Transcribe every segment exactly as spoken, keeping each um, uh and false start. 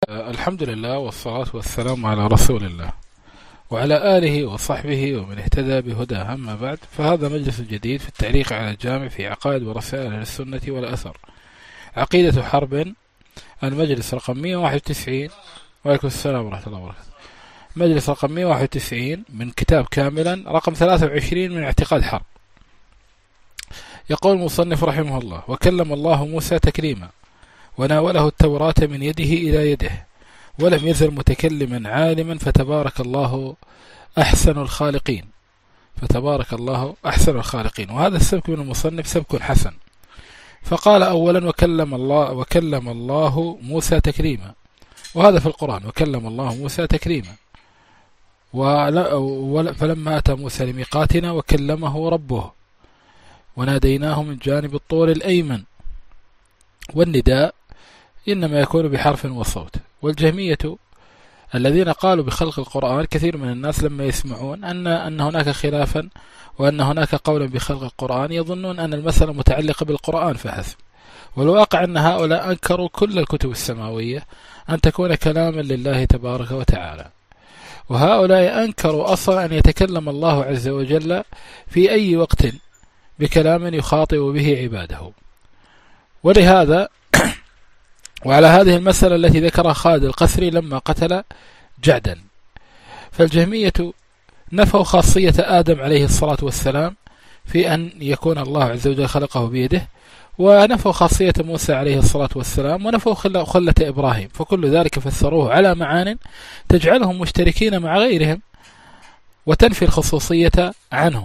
الحمد لله والصلاة والسلام على رسول الله وعلى آله وصحبه ومن اهتدى بهداه. أما بعد، فهذا مجلس جديد في التعليق على الجامع في عقائد ورسائل أهل السنة والأثر، عقيدة حرب، المجلس رقم مئة وواحد وتسعين. وعليكم السلام ورحمة الله وبركاته. مجلس رقم مئة وواحد وتسعين من كتاب كاملا رقم ثلاثة وعشرين من اعتقاد حرب. يقول المصنف رحمه الله: وكلم الله موسى تكليما، وناوله التوراة من يده إلى يده، ولم يزل متكلما عالما، فتبارك الله أحسن الخالقين. فتبارك الله أحسن الخالقين. وهذا السبك من المصنف سبك حسن. فقال أولا: وكلم الله وكلم الله موسى تكليما، وهذا في القرآن: وكلم الله موسى تكليما. فلما أتى موسى لميقاتنا وكلمه ربه وناديناه من جانب الطور الأيمن. والنداء إنما يكون بحرف وصوت. والجهمية الذين قالوا بخلق القرآن، كثير من الناس لما يسمعون أن أن هناك خلافا وأن هناك قولا بخلق القرآن يظنون أن المسألة متعلقة بالقرآن فحسب، والواقع أن هؤلاء أنكروا كل الكتب السماوية أن تكون كلاما لله تبارك وتعالى. وهؤلاء أنكروا أصلا أن يتكلم الله عز وجل في أي وقت بكلام يخاطب به عباده. ولهذا وعلى هذه المسألة التي ذكرها خالد القسري لما قتل جعدا، فالجهمية نفوا خاصية آدم عليه الصلاة والسلام في أن يكون الله عز وجل خلقه بيده، ونفوا خاصية موسى عليه الصلاة والسلام، ونفوا خلة إبراهيم، فكل ذلك فسروه على معان تجعلهم مشتركين مع غيرهم وتنفي الخصوصية عنهم.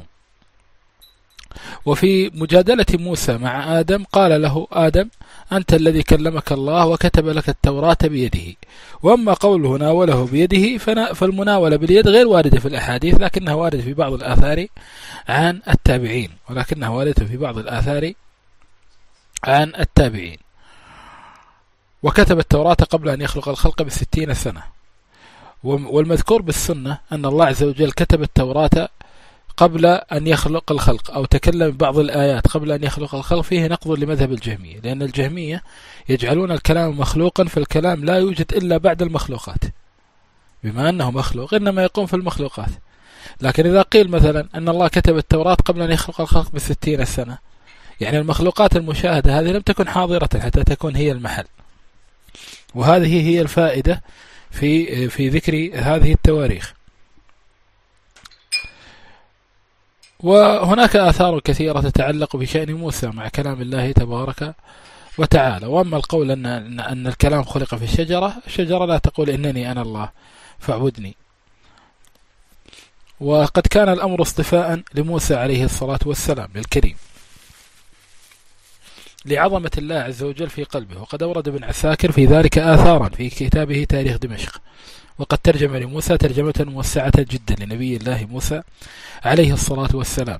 وفي مجادلة موسى مع آدم قال له آدم: أنت الذي كلمك الله وكتب لك التوراة بيده. وأما قوله ناوله بيده، فالمناولة باليد غير واردة في الأحاديث، لكنها واردة في بعض الآثار عن التابعين ولكنها واردة في بعض الآثار عن التابعين. وكتب التوراة قبل أن يخلق الخلق بستين سنة. والمذكور بالسنة أن الله عز وجل كتب التوراة قبل أن يخلق الخلق، أو تكلم بعض الآيات قبل أن يخلق الخلق، فيه نقض لمذهب الجهمية، لأن الجهمية يجعلون الكلام مخلوقا، فالكلام لا يوجد إلا بعد المخلوقات، بما أنه مخلوق إنما يقوم في المخلوقات. لكن إذا قيل مثلا أن الله كتب التوراة قبل أن يخلق الخلق بستين سنة، يعني المخلوقات المشاهدة هذه لم تكن حاضرة حتى تكون هي المحل. وهذه هي الفائدة في في ذكر هذه التواريخ. وهناك آثار كثيرة تتعلق بشأن موسى مع كلام الله تبارك وتعالى. وأما القول أن, أن الكلام خلق في الشجرة، الشجرة لا تقول إنني أنا الله فاعبدني. وقد كان الأمر اصطفاء لموسى عليه الصلاة والسلام للكريم لعظمة الله عز وجل في قلبه. وقد أورد ابن عساكر في ذلك آثارا في كتابه تاريخ دمشق، وقد ترجم لموسى ترجمة موسعة جدا لنبي الله موسى عليه الصلاة والسلام.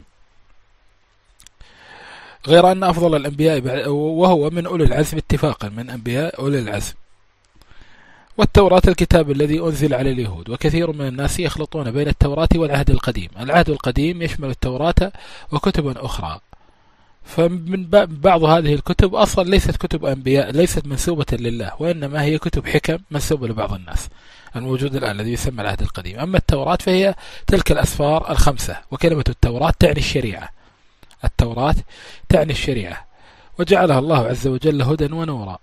غير أن أفضل الأنبياء، وهو من أولي العزم اتفاقا، من أنبياء أولي العزم. والتوراة الكتاب الذي أنزل على اليهود. وكثير من الناس يخلطون بين التوراة والعهد القديم. العهد القديم يشمل التوراة وكتب أخرى، فمن بعض هذه الكتب أصلا ليست كتب أنبياء، ليست منسوبة لله، وإنما هي كتب حكم منسوبة لبعض الناس الموجود الآن الذي يسمى العهد القديم. أما التوراة فهي تلك الأسفار الخمسة. وكلمة التوراة تعني الشريعة. التوراة تعني الشريعة، وجعلها الله عز وجل هدى ونورا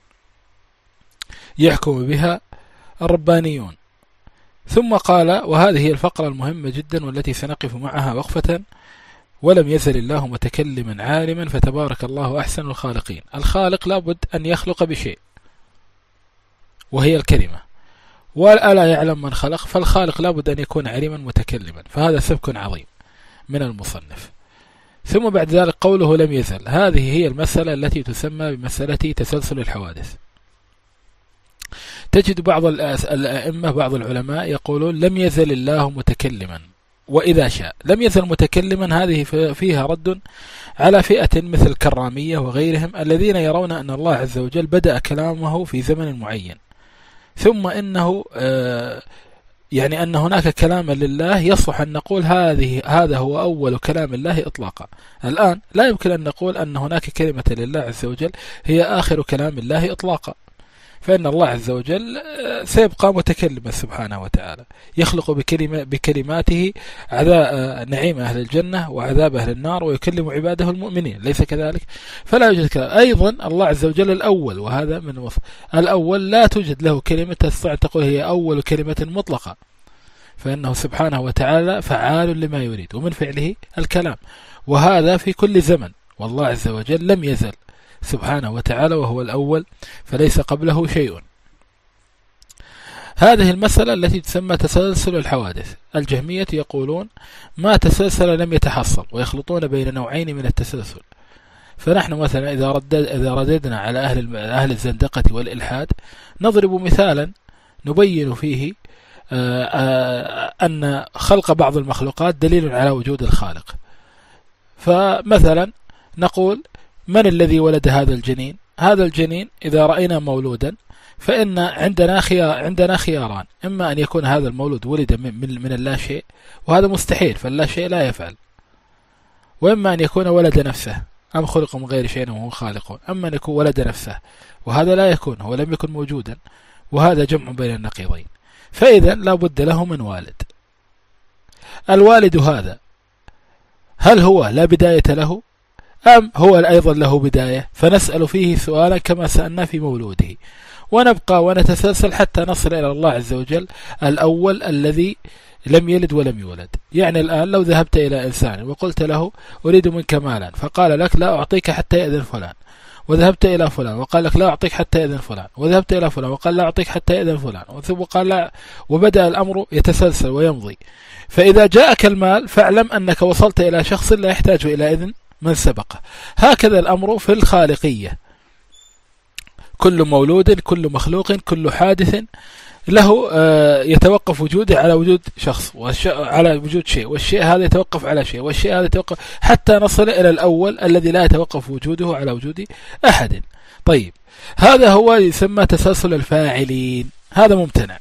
يحكم بها الربانيون. ثم قال، وهذه هي الفقرة المهمة جدا والتي سنقف معها وقفة: ولم يزل الله متكلما عالما، فتبارك الله أحسن الخالقين. الخالق لابد أن يخلق بشيء، وهي الكلمة. وألا يعلم من خلق، فالخالق لابد أن يكون عليما متكلما. فهذا سبك عظيم من المصنف. ثم بعد ذلك قوله لم يزل، هذه هي المسألة التي تسمى بمسألة تسلسل الحوادث. تجد بعض الأئمة بعض العلماء يقولون لم يزل الله متكلما وإذا شاء. لم يزل متكلما هذه فيها رد على فئة مثل الكرامية وغيرهم الذين يرون أن الله عز وجل بدأ كلامه في زمن معين، ثم إنه آه يعني أن هناك كلاما لله يصح أن نقول هذه هذا هو أول كلام الله إطلاقا. الآن لا يمكن أن نقول أن هناك كلمة لله عز وجل هي آخر كلام الله إطلاقا، فإن الله عز وجل سيبقى متكلما سبحانه وتعالى، يخلق بكلمة بكلماته عذاب نعيم أهل الجنة وعذاب أهل النار، ويكلم عباده المؤمنين، ليس كذلك؟ فلا يوجد كلام. أيضا الله عز وجل الأول، وهذا من وصف الأول، لا توجد له كلمة تستطيع تقول هي أول كلمة مطلقة، فإنه سبحانه وتعالى فعال لما يريد، ومن فعله الكلام، وهذا في كل زمن، والله عز وجل لم يزل سبحانه وتعالى وهو الأول فليس قبله شيء. هذه المسألة التي تسمى تسلسل الحوادث. الجهمية يقولون ما تسلسل لم يتحصل، ويخلطون بين نوعين من التسلسل. فنحن مثلا إذا, ردد إذا رددنا على أهل, أهل الزندقة والإلحاد نضرب مثالا نبين فيه آآ آآ أن خلق بعض المخلوقات دليل على وجود الخالق. فمثلا نقول من الذي ولد هذا الجنين؟ هذا الجنين إذا رأينا مولودا فإن عندنا خيار عندنا خياران، إما أن يكون هذا المولود ولد من, من, من اللا شيء، وهذا مستحيل فاللا شيء لا يفعل، وإما أن يكون ولد نفسه، أم خلق من غير شيء وهو خالق، أما أن يكون ولد نفسه، وهذا لا يكون، هو لم يكن موجودا، وهذا جمع بين النقيضين. فإذا لا بد له من والد. الوالد هذا هل هو لا بداية له أم هو أيضا له بداية؟ فنسأل فيه سؤالا كما سألنا في مولوده، ونبقى ونتسلسل حتى نصل إلى الله عز وجل الأول الذي لم يلد ولم يولد. يعني الآن لو ذهبت إلى إنسان وقلت له أريد منك مالا، فقال لك لا أعطيك حتى يأذن فلان، وذهبت إلى فلان وقال لك لا أعطيك حتى يأذن فلان، وذهبت إلى فلان وقال لا أعطيك حتى يأذن فلان، ثم قال لا، وبدأ الأمر يتسلسل ويمضي. فإذا جاءك المال فاعلم أنك وصلت إلى شخص لا يحتاج إلى إذن من سبقه. هكذا الأمر في الخالقية، كل مولود، كل مخلوق، كل حادث له يتوقف وجوده على وجود شخص، على وجود شيء، والشيء هذا يتوقف على شيء، والشيء هذا يتوقف، حتى نصل إلى الأول الذي لا يتوقف وجوده على وجود أحد. طيب، هذا هو يسمى تسلسل الفاعلين، هذا ممتنع.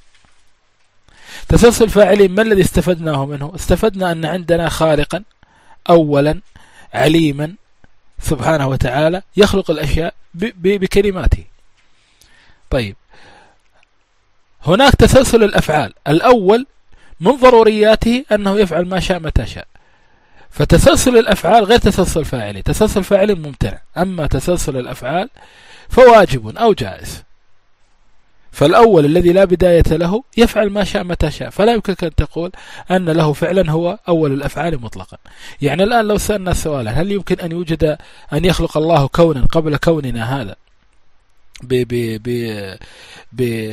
تسلسل الفاعلين ما الذي استفدناه منه؟ استفدنا أن عندنا خالقا أولا عليما سبحانه وتعالى يخلق الأشياء بكلماته. طيب، هناك تسلسل الأفعال. الأول من ضرورياته أنه يفعل ما شاء متى شاء، فتسلسل الأفعال غير تسلسل الفاعلين. تسلسل الفاعلين ممتنع، أما تسلسل الأفعال فواجب أو جائز. فالأول الذي لا بداية له يفعل ما شاء متى شاء، فلا يمكن أن تقول أن له فعلا هو أول الأفعال مطلقا. يعني الآن لو سألنا سؤالا هل يمكن أن يوجد أن يخلق الله كونا قبل كوننا هذا ب ب ب ب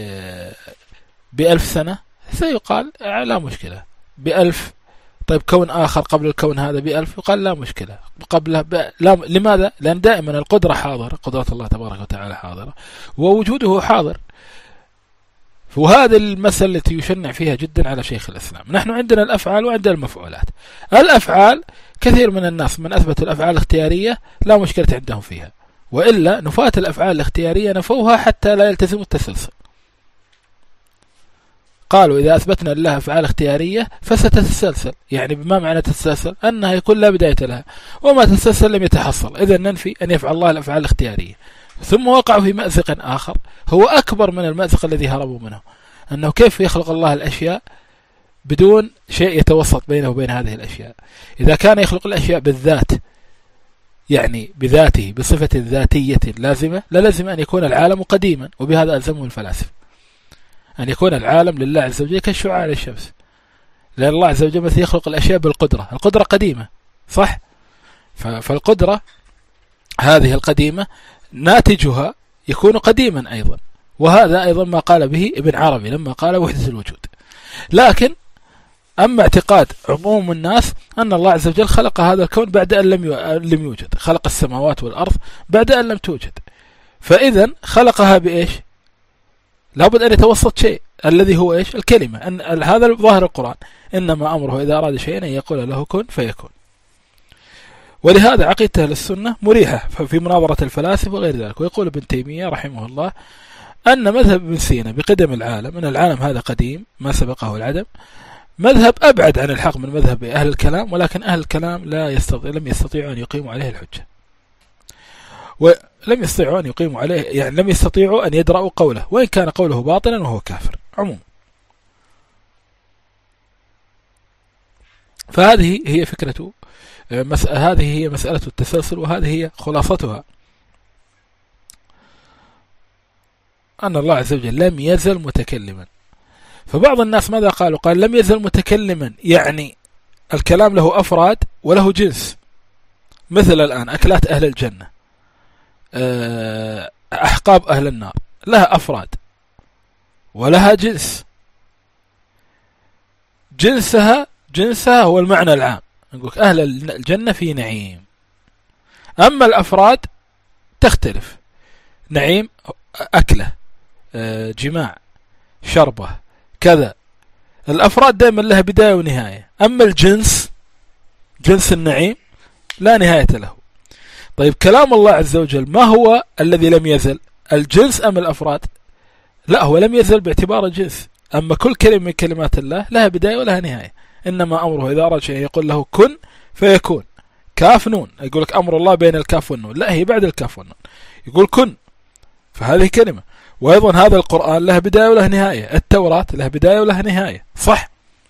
بألف سنة؟ سيقال لا مشكلة. بألف، طيب كون آخر قبل الكون هذا بألف، يقال لا مشكلة. قبله ب... لا... لماذا؟ لأن دائما القدرة حاضرة، قدرة الله تبارك وتعالى حاضرة، ووجوده حاضر. وهذه المسألة التي يشنع فيها جدا على شيخ الإسلام. نحن عندنا الأفعال وعندنا المفعولات. الأفعال كثير من الناس من أثبت الأفعال الاختيارية لا مشكلة عندهم فيها، وإلا نفاة الأفعال الاختيارية نفوها حتى لا يلتزم التسلسل. قالوا إذا أثبتنا لها أفعال اختيارية فستتسلسل. يعني بما معنى تتسلسل؟ أنها يكون لا بداية لها، وما تتسلسل لم يتحصل. إذن ننفي أن يفعل الله الأفعال الاختيارية. ثم وقعوا في مأزق آخر هو أكبر من المأزق الذي هربوا منه، أنه كيف يخلق الله الأشياء بدون شيء يتوسط بينه وبين هذه الأشياء. إذا كان يخلق الأشياء بالذات، يعني بذاته بصفة ذاتية لازمة، لازم أن يكون العالم قديما، وبهذا ألزمه الفلاسفة أن يكون العالم لله عز وجل كالشعاع للشمس، لأن الله عز وجل مثل يخلق الأشياء بالقدرة. القدرة قديمة صح؟ فالقدرة هذه القديمة ناتجها يكون قديما أيضا، وهذا أيضا ما قال به ابن عربي لما قال وحدة الوجود. لكن أما اعتقاد عموم الناس أن الله عز وجل خلق هذا الكون بعد أن لم يوجد، خلق السماوات والأرض بعد أن لم توجد، فإذا خلقها بإيش؟ لابد أن يتوسط شيء الذي هو إيش؟ الكلمة. أن هذا ظاهر القرآن، إنما أمره إذا أراد شيئا أن يقول له كن فيكون. ولهذا عقيدة السنة مريحة في مناظرة الفلاسفة وغير ذلك. ويقول ابن تيمية رحمه الله أن مذهب ابن سينا بقدم العالم، أن العالم هذا قديم ما سبقه العدم، مذهب أبعد عن الحق من مذهب أهل الكلام، ولكن أهل الكلام لا يستطيع لم يستطيعوا أن يقيموا عليه الحجة. ولم يستطيعوا أن يقيموا عليه، يعني لم يستطيعوا أن يدرأوا قوله وإن كان قوله باطلا وهو كافر عموما. فهذه هي فكرة مسألة، هذه هي مسألة التسلسل، وهذه هي خلاصتها، أن الله عز وجل لم يزل متكلما. فبعض الناس ماذا قالوا؟ قال لم يزل متكلما يعني الكلام له أفراد وله جنس، مثل الآن أكلات أهل الجنة، أحقاب أهل النار، لها أفراد ولها جنس. جنسها جنسها هو المعنى العام، نقول أهل الجنة في نعيم. أما الأفراد تختلف، نعيم أكله، جماع، شربه، كذا. الأفراد دائما لها بداية ونهاية، أما الجنس جنس النعيم لا نهاية له. طيب كلام الله عز وجل ما هو الذي لم يزل؟ الجنس أم الأفراد؟ لا، هو لم يزل باعتبار الجنس. أما كل كلمة من كلمات الله لها بداية ولها نهاية، إنما أمره إذا أراد شيء يقول له كن فيكون. كاف نون، يقول لك أمر الله بين الكاف والنون، لا، هي بعد الكاف والنون، يقول كن، فهذه كلمة. وأيضا هذا القرآن له بداية وله نهاية، التوراة له بداية وله نهاية، صح؟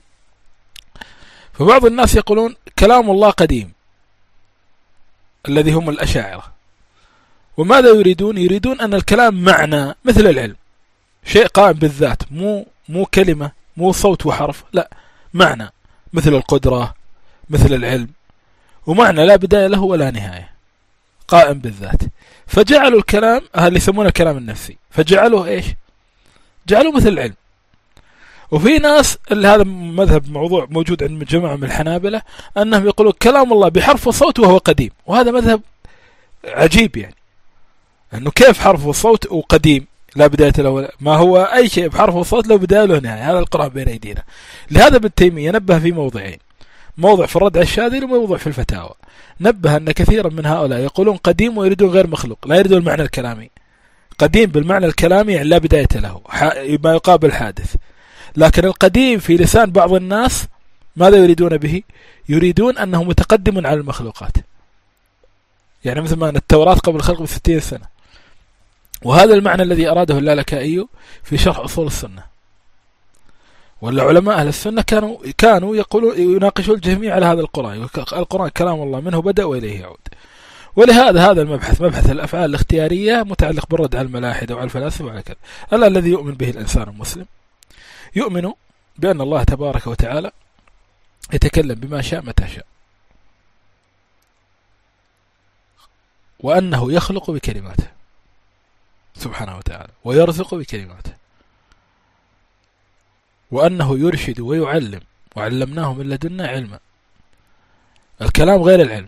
فبعض الناس يقولون كلام الله قديم، الذي هم الأشاعرة. وماذا يريدون؟ يريدون أن الكلام معنى مثل العلم، شيء قائم بالذات، مو مو كلمة، مو صوت وحرف، لا، معنى مثل القدرة، مثل العلم، ومعنى لا بداية له ولا نهاية، قائم بالذات. فجعلوا الكلام، هذا اللي يسمونه الكلام النفسي، فجعلوه إيش؟ جعلوه مثل العلم. وفي ناس، اللي هذا مذهب موضوع موجود عند جماعة من الحنابلة، أنهم يقولوا كلام الله بحرف وصوت وهو قديم، وهذا مذهب عجيب، يعني أنه كيف حرف وصوت وقديم لا بداية له؟ ما هو أي شيء بحرف وصوت له بداية له نهاية، هذا القرآن بين أيدينا. لهذا ابن تيمية نبه في موضعين، موضع في الرد على الشاذلي وموضع في الفتاوى، نبه أن كثيرا من هؤلاء يقولون قديم ويريدون غير مخلوق، لا يريدون المعنى الكلامي. قديم بالمعنى الكلامي يعني لا بداية له، ما يقابل حادث. لكن القديم في لسان بعض الناس ماذا يريدون به؟ يريدون أنه متقدم على المخلوقات، يعني مثل ما أن التوراة قبل الخلق بستين سنة. وهذا المعنى الذي أراده اللالكائي في شرح أصول السنة. والعلماء أهل السنة كانوا كانوا يقولون يناقشون الجهمية على هذا القرآن، القرآن كلام الله منه بدأ وإليه يعود. ولهذا هذا المبحث، مبحث الأفعال الاختيارية، متعلق بالرد على الملاحدة وعلى الفلاسفة وعلى كذا. ألا الذي يؤمن به الإنسان المسلم يؤمن بأن الله تبارك وتعالى يتكلم بما شاء متى شاء، وأنه يخلق بكلماته سبحانه وتعالى، ويرزق بكلماته، وأنه يرشد ويعلم، وعلمناه من لدنا علما. الكلام غير العلم،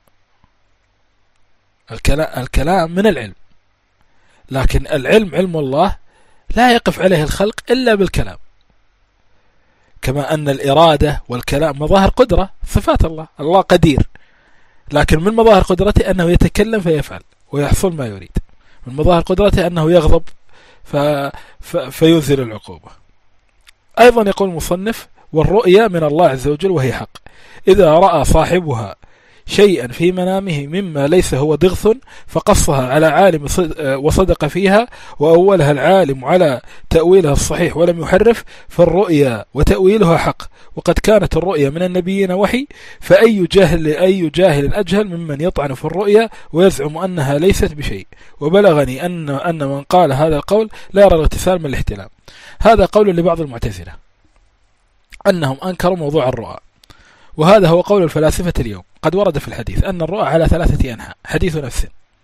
الكلام, الكلام من العلم، لكن العلم علم الله لا يقف عليه الخلق إلا بالكلام. كما أن الإرادة والكلام مظاهر قدرة، صفات الله، الله قدير، لكن من مظاهر قدرته أنه يتكلم فيفعل ويحصل ما يريد. من مظاهر قدرته أنه يغضب ف... ف... فينزل العقوبة. أيضا يقول المصنف: والرؤيا من الله عز وجل وهي حق، إذا رأى صاحبها شيئا في منامه مما ليس هو ضغث فقصها على عالم وصدق فيها، وأولها العالم على تأويلها الصحيح ولم يحرف، فالرؤيا وتأويلها حق. وقد كانت الرؤيا من النبيين وحي، فأي جاهل أي جاهل أجهل ممن يطعن في الرؤيا ويزعم أنها ليست بشيء. وبلغني أن أن من قال هذا القول لا يرى الاغتسال من الاحتلام. هذا قول لبعض المعتزلة أنهم أنكروا موضوع الرؤى، وهذا هو قول الفلاسفة اليوم. قد ورد في الحديث أن الرؤى على ثلاثة أنحاء: حديث نفس،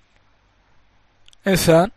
إنسان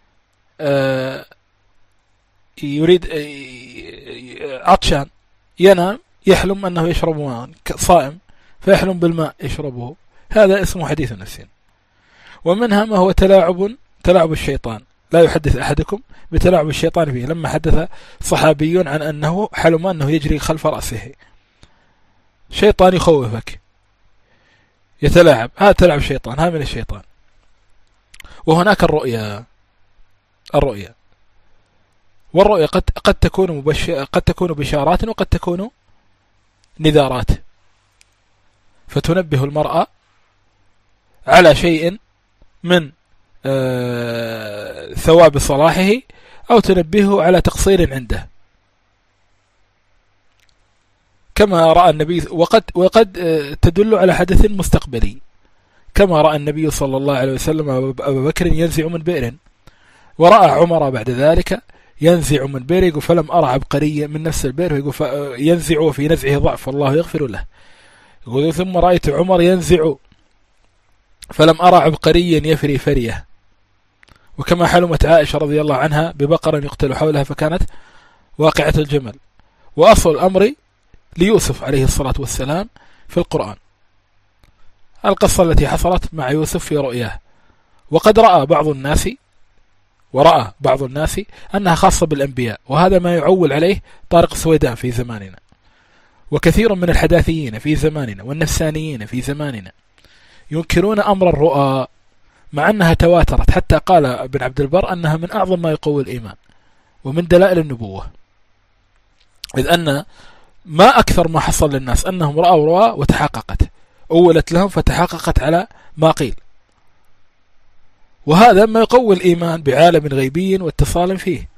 يريد عطشان ينام يحلم أنه يشرب ماء، صائم فيحلم بالماء يشربه، هذا اسمه حديث نفس. ومنها ما هو تلاعب تلاعب الشيطان، لا يحدث أحدكم بتلاعب الشيطان فيه، لما حدث صحابي عن أنه حلم أنه يجري خلف رأسه، شيطان يخوفك يتلاعب، هذا تلعب الشيطان، هذا من الشيطان. وهناك الرؤيا، الرؤيا والرؤيا قد قد تكون مبشر، قد تكون بشارات وقد تكون نذارات، فتنبه المرأة على شيء من ثواب صلاحه أو تنبهه على تقصير عنده، كما رأى النبي، وقد, وقد تدل على حدث مستقبلي، كما رأى النبي صلى الله عليه وسلم أبا بكر ينزع من بئر، ورأى عمر بعد ذلك ينزع من بئر، يقول فلم أرى عبقريا من نفس البئر، يقول ينزع وفي نزعه ضعف الله يغفر له، يقول ثم رأيت عمر ينزع فلم أرى عبقريا يفري فريه، وكما حلمت عائشة رضي الله عنها ببقر يقتل حولها فكانت واقعة الجمل. وأصل الأمر ليوسف عليه الصلاة والسلام في القرآن، القصة التي حصلت مع يوسف في رؤياه، وقد رأى بعض الناس ورأى بعض الناس أنها خاصة بالأنبياء، وهذا ما يعول عليه طارق السويدان في زماننا، وكثير من الحداثيين في زماننا والنفسانيين في زماننا ينكرون أمر الرؤى، مع أنها تواترت، حتى قال ابن عبد البر أنها من أعظم ما يقوي الإيمان ومن دلائل النبوة، إذ أن ما أكثر ما حصل للناس أنهم رأوا رؤى وتحققت، أولت لهم فتحققت على ما قيل، وهذا ما يقوي الإيمان بعالم غيبي واتصال فيه.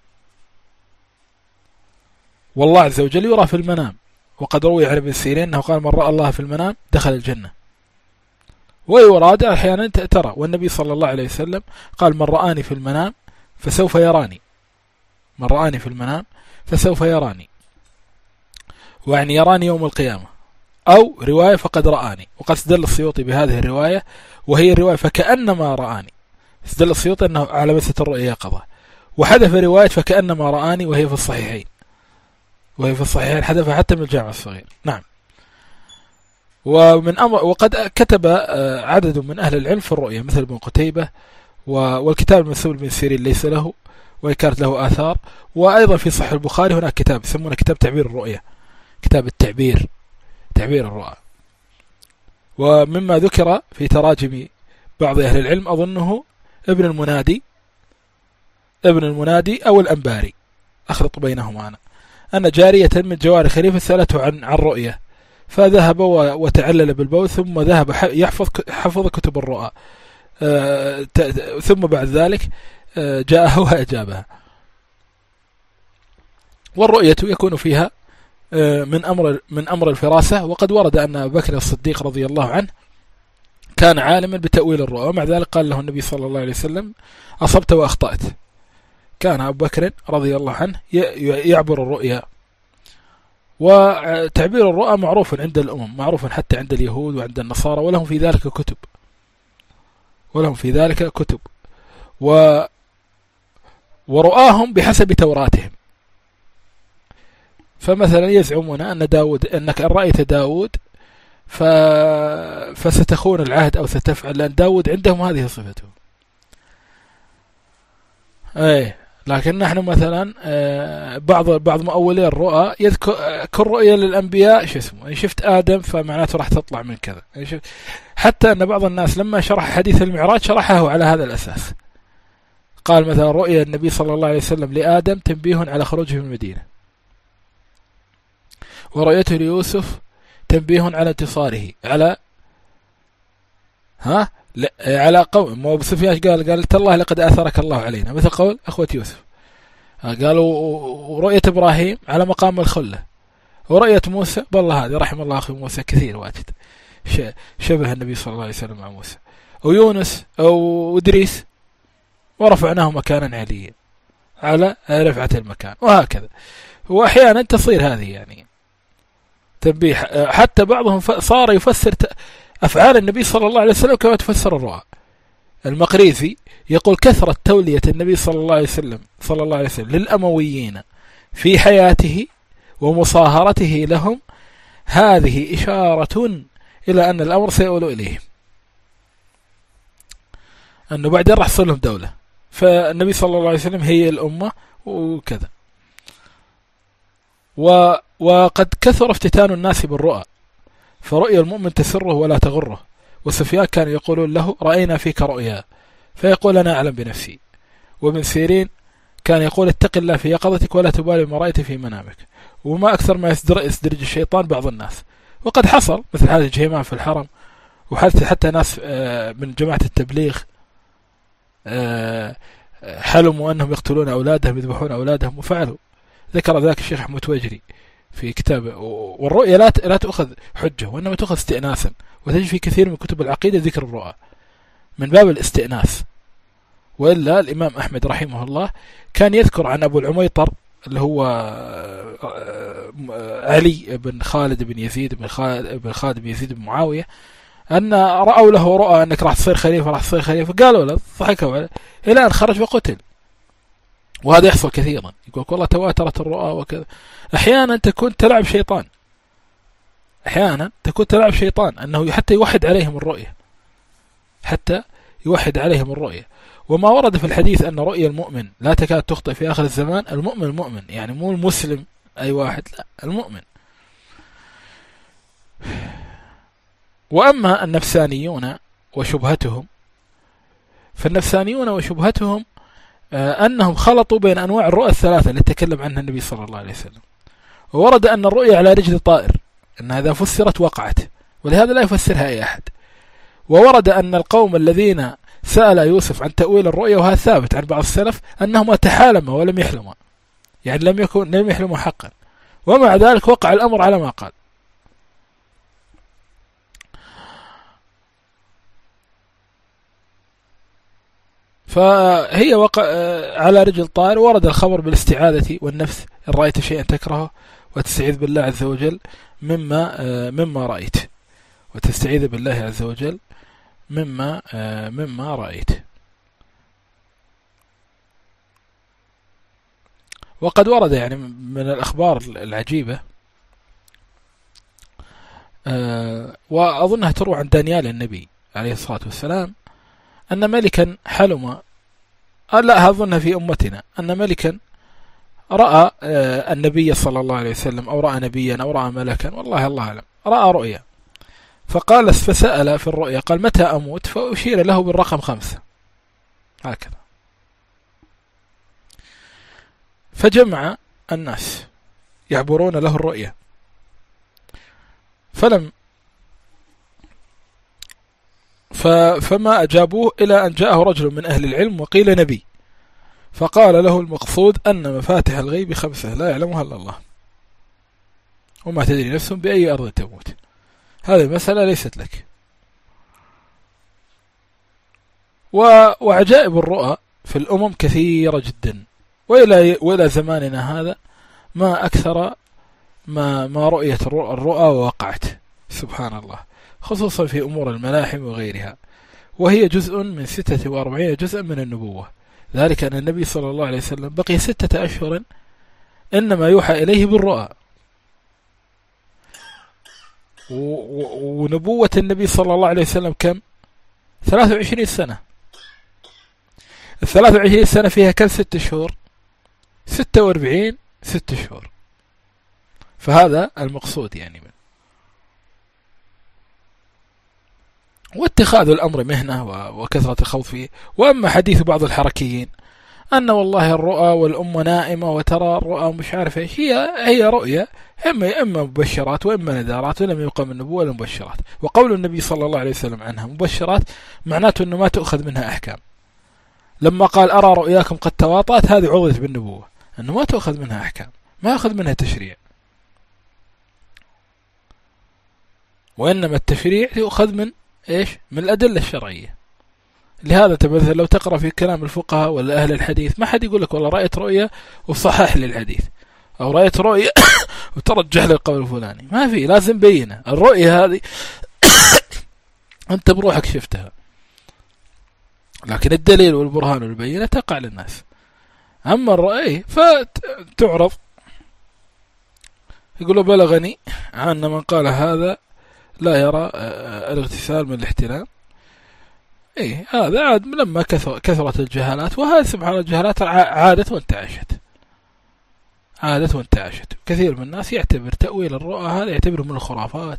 والله عز وجل يرى في المنام، وقد روي عن ابن سيرين أنه قال من رأى الله في المنام دخل الجنة، ويراد أحيانا ترى، والنبي صلى الله عليه وسلم قال من رآني في المنام فسوف يراني، من رآني في المنام فسوف يراني، وعني يراني يوم القيامة، أو رواية فقد رآني، وقد استدل السيوطي بهذه الرواية وهي الرواية فكأنما رآني، استدل السيوطي أنه على مسة الرؤيا قضى، وحذف رواية فكأنما رآني وهي في الصحيحين، وهي في الصحيحين حذفها حتى من الجامع الصغير. نعم. ومن أمر، وقد كتب عدد من أهل العلم في الرؤيا مثل ابن قتيبة، والكتاب المنسوب لابن سيرين ليس له وإن كانت له آثار، وأيضا في صحيح البخاري هناك كتاب يسمونه كتاب تعبير الرؤيا، كتاب التعبير، تعبير الرؤى. ومما ذكر في تراجم بعض أهل العلم أظنه ابن المنادي ابن المنادي أو الأنباري، أخلط بينهما أنا، أن جارية من جوار خليفة سألته عن عن رؤية، فذهب وتعلل بالبول، ثم ذهب يحفظ حفظ كتب الرؤى، ثم بعد ذلك جاءه وأجابها. والرؤية يكون فيها من أمر من أمر الفراسة، وقد ورد أن أبا بكر الصديق رضي الله عنه كان عالما بتأويل الرؤى، ومع ذلك قال له النبي صلى الله عليه وسلم أصبت وأخطأت. كان أبو بكر رضي الله عنه يعبر الرؤيا، وتعبير الرؤى معروف عند الأمم، معروف حتى عند اليهود وعند النصارى، ولهم في ذلك كتب ولهم في ذلك كتب و ورؤاهم بحسب توراتهم. فمثلا يزعمون أن داود أنك إن رأيت داود ف... فستخون العهد أو ستفعل، لأن داود عندهم هذه صفته. أي لكن نحن مثلا بعض بعض مؤولي الرؤى يذكر كل رؤية للأنبياء شو اسمه، يعني شفت آدم فمعناته راح تطلع من كذا، يعني شفت، حتى أن بعض الناس لما شرح حديث المعراج شرحه على هذا الأساس، قال مثلا رؤيا النبي صلى الله عليه وسلم لآدم تنبيه على خروجه من المدينة، ورؤيته ليوسف تنبيه على انتصاره على ها على قوم. مو سفيان قال قال تالله لقد آثرك الله علينا، مثل قول أخوة يوسف. قالوا رؤية إبراهيم على مقام الخلة، ورؤية موسى بالله هذه رحم الله أخي موسى كثير واجد شبه النبي صلى الله عليه وسلم مع موسى، ويونس أو إدريس ورفعناه مكانا عليا على رفعة المكان، وهكذا. وأحيانا تصير هذه يعني تنبيه، حتى بعضهم صار يفسر أفعال النبي صلى الله عليه وسلم كما تفسر الرؤى. المقريزي يقول كثرة تولية النبي صلى الله عليه وسلم صلى الله عليه وسلم للأمويين في حياته ومصاهرته لهم هذه إشارة إلى أن الأمر سيؤول إليهم، أنه بعدين راح يصير لهم دولة، فالنبي صلى الله عليه وسلم هي الأمة وكذا. و وقد كثر افتتان الناس بالرؤى، فرؤيا المؤمن تسره ولا تغره. وسفيان كان يقولون له رأينا فيك رؤيا، فيقول أنا أعلم بنفسي. وابن سيرين كان يقول اتق الله في يقظتك ولا تبالي ما رأيت في منامك. وما أكثر ما يستدرج الشيطان بعض الناس، وقد حصل مثل هذا جهيمان في الحرم، وحتى حتى ناس من جماعة التبليغ حلموا أنهم يقتلون أولادهم يذبحون أولادهم وفعلوا. ذكر ذلك الشيخ أحمد توجري في كتابه. والرؤية لا لا تأخذ حجة وإنما تأخذ استئناسا، وتجد في كثير من كتب العقيدة ذكر الرؤى من باب الاستئناس. وإلا الإمام أحمد رحمه الله كان يذكر عن أبو العميطر اللي هو علي بن خالد بن يزيد بن خالد بن خالد بن يزيد بن معاوية أن رأوا له رؤى أنك راح تصير خليفة راح تصير خليفة، قالوا له ضحكوا عليه إلى أن خرج وقتل. وهذا يحصل كثيرا، يقول والله تواترت الرؤى وكذا. أحيانا تكون تلعب شيطان، أحيانا تكون تلعب شيطان أنه حتى يوحد عليهم الرؤية، حتى يوحد عليهم الرؤية. وما ورد في الحديث أن رؤيا المؤمن لا تكاد تخطئ في آخر الزمان، المؤمن المؤمن يعني مو المسلم أي واحد، لا المؤمن. وأما النفسانيون وشبهتهم، فالنفسانيون وشبهتهم أنهم خلطوا بين أنواع الرؤى الثلاثة التي تكلم عنها النبي صلى الله عليه وسلم. وورد أن الرؤيا على رجل طائر أنها إذا فسرت وقعت، ولهذا لا يفسرها أي أحد. وورد أن القوم الذين سأل يوسف عن تأويل الرؤيا، وهذا ثابت عن بعض السلف، أنهما تحالما ولم يحلما، يعني لم يكن لم يحلموا حقا، ومع ذلك وقع الأمر على ما قال. فهي وقع على رجل طائر. ورد الخبر بالاستعاذة والنفس إن رأيت شيئا تكرهه وتستعيذ بالله عز وجل مما مما رأيت، وتستعيذ بالله عز وجل مما مما رأيت. وقد ورد يعني من الأخبار العجيبة، وأظنها تروى عن دانيال النبي عليه الصلاة والسلام، أن ملكا حلم، لا أظن في أمتنا، أن ملكا رأى النبي صلى الله عليه وسلم أو رأى نبيا أو رأى ملكا، والله الله أعلم، رأى رؤيا. فقال فسأل في الرؤيا قال متى أموت؟ فأشير له بالرقم خمسة هكذا. فجمع الناس يعبرون له الرؤيا، فلم فما أجابوه إلى أن جاءه رجل من أهل العلم وقيل نبي، فقال له المقصود أن مفاتح الغيب خمسة لا يعلمها إلا الله، وما تدري نفس بأي أرض تموت. هذه المسألة ليست لك. وعجائب الرؤى في الأمم كثيرة جدا، وإلى وإلى زماننا هذا ما أكثر ما ما رؤية الرؤى ووقعت، سبحان الله، خصوصا في أمور الملاحم وغيرها، وهي جزء من ستة وأربعين جزءا من النبوة. ذلك أن النبي صلى الله عليه وسلم بقي ستة أشهر إنما يوحى إليه بالرؤى. ونبوة النبي صلى الله عليه وسلم كم؟ ثلاث وعشرين سنة. الثلاث وعشرين سنة فيها كم؟ ست شهور، ستة وأربعين ست شهور. فهذا المقصود يعني من واتخاذ الأمر مهنة وكثرة الخوض فيه. وأما حديث بعض الحركيين أن والله الرؤى والأم نائمة وترى الرؤى مش عارف إيش، هي هي رؤية، إما إما مبشرات وإما نذارات، ولم يقم النبوة ولا مبشرات. وقول النبي صلى الله عليه وسلم عنها مبشرات معناته أنه ما تأخذ منها أحكام. لما قال أرى رؤياكم قد تواطأت، هذه عوضت بالنبوة، أنه ما تأخذ منها أحكام، ما يأخذ منها تشريع، وإنما التشريع يأخذ من إيش؟ من الأدلة الشرعية. لهذا أنت مثلا لو تقرأ في كلام الفقهاء ولا أهل الحديث، ما حد يقول لك والله رأيت رؤية وصحح لي الحديث، أو رأيت رؤية وترجح لي القول الفلاني، ما في، لازم بينه. الرؤية هذه أنت بروحك شفتها، لكن الدليل والبرهان والبينة تقع للناس. أما الرأي فتعرض، يقولوا بلغني عن من قال هذا لا يرى الاغتسال من الاحتلام. إيه هذا عاد لما كثر كثرت الجهالات، وهذا سبحان الله الجهالات عادت وانتعشت، عادت وانتعشت. كثير من الناس يعتبر تأويل الرؤى هذا يعتبره من الخرافات،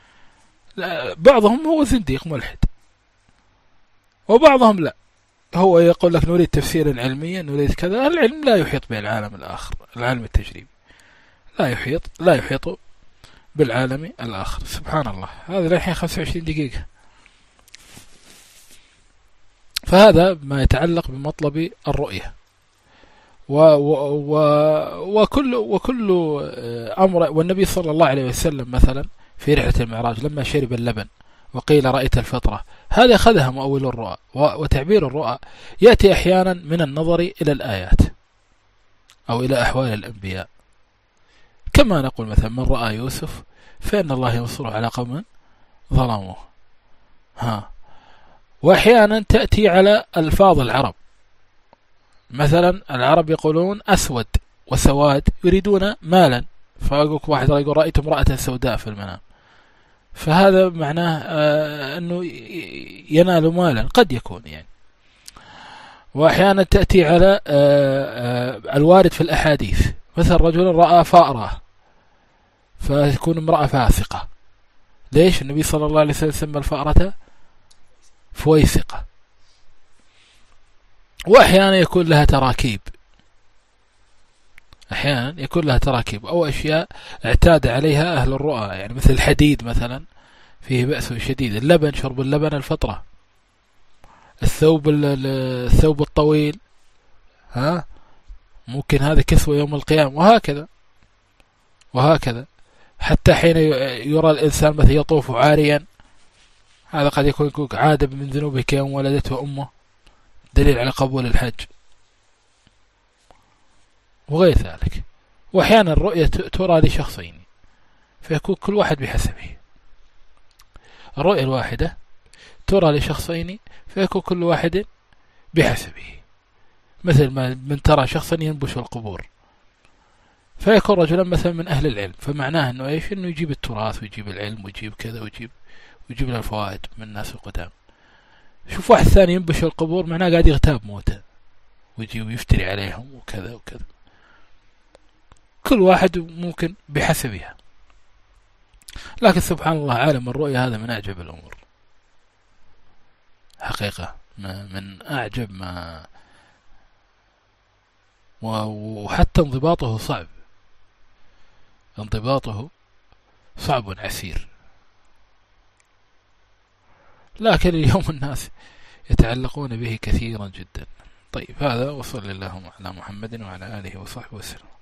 بعضهم هو زنديق ملحد، وبعضهم لا، هو يقول لك نريد تفسيرا علميا، نريد كذا. العلم لا يحيط بالعالم الآخر، العالم التجريبي لا يحيط لا يحيط بالعالم الآخر. سبحان الله. هذا الحين خمسة وعشرين دقيقة. فهذا ما يتعلق بمطلب الرؤية. و و و وكل وكل أمر. والنبي صلى الله عليه وسلم مثلا في رحلة المعراج لما شرب اللبن وقيل رأيت الفطرة، هذا أخذها مؤول الرؤى. وتعبير الرؤى يأتي أحيانا من النظر إلى الآيات أو إلى أحوال الأنبياء، كما نقول مثلا من رأى يوسف فإن الله ينصره على قوم ظلموه. ها وأحيانا تأتي على ألفاظ العرب، مثلا العرب يقولون أسود وسواد يريدون مالا، فأقول واحد يقول رأيت امرأة سوداء في المنام، فهذا معناه آه أنه ينال مالا، قد يكون يعني. وأحيانا تأتي على آه آه الوارد في الأحاديث، مثل رجل رأى فأرة فتكون امرأة فاسقة. ليش؟ النبي صلى الله عليه وسلم سمى الفأرة فويسقة. وأحيانا يكون لها تراكيب، أحيانا يكون لها تراكيب أو أشياء اعتاد عليها أهل الرؤى، يعني مثل الحديد مثلا فيه بأس شديد، اللبن شرب اللبن الفطرة، الثوب الثوب الطويل ها ممكن هذا كسوة يوم القيامة، وهكذا وهكذا. حتى حين يرى الإنسان مثل يطوف عاريا، هذا قد يكون عادة من ذنوبه كيوم ولدته أمه، دليل على قبول الحج وغير ذلك. وأحيانا الرؤية ترى لشخصين فيكون كل واحد بحسبه. الرؤية الواحدة ترى لشخصين فيكون كل واحد بحسبه، مثل ما من ترى شخصا ينبش القبور فيكون رجلا مثلا من أهل العلم، فمعناه أنه إيش؟ أنه يجيب التراث ويجيب العلم ويجيب كذا ويجيب ويجيب له الفوائد من الناس القدام. شوف واحد ثاني ينبش القبور معناه قاعد يغتاب موته ويجي ويفتري عليهم وكذا وكذا. كل واحد ممكن بحسبها. لكن سبحان الله عالم الرؤية هذا من أعجب الأمور حقيقة، من أعجب ما، وحتى انضباطه صعب، انضباطه صعب عسير. لكن اليوم الناس يتعلقون به كثيرا جدا. طيب هذا، وصلى اللهم على محمد وعلى آله وصحبه وسلم.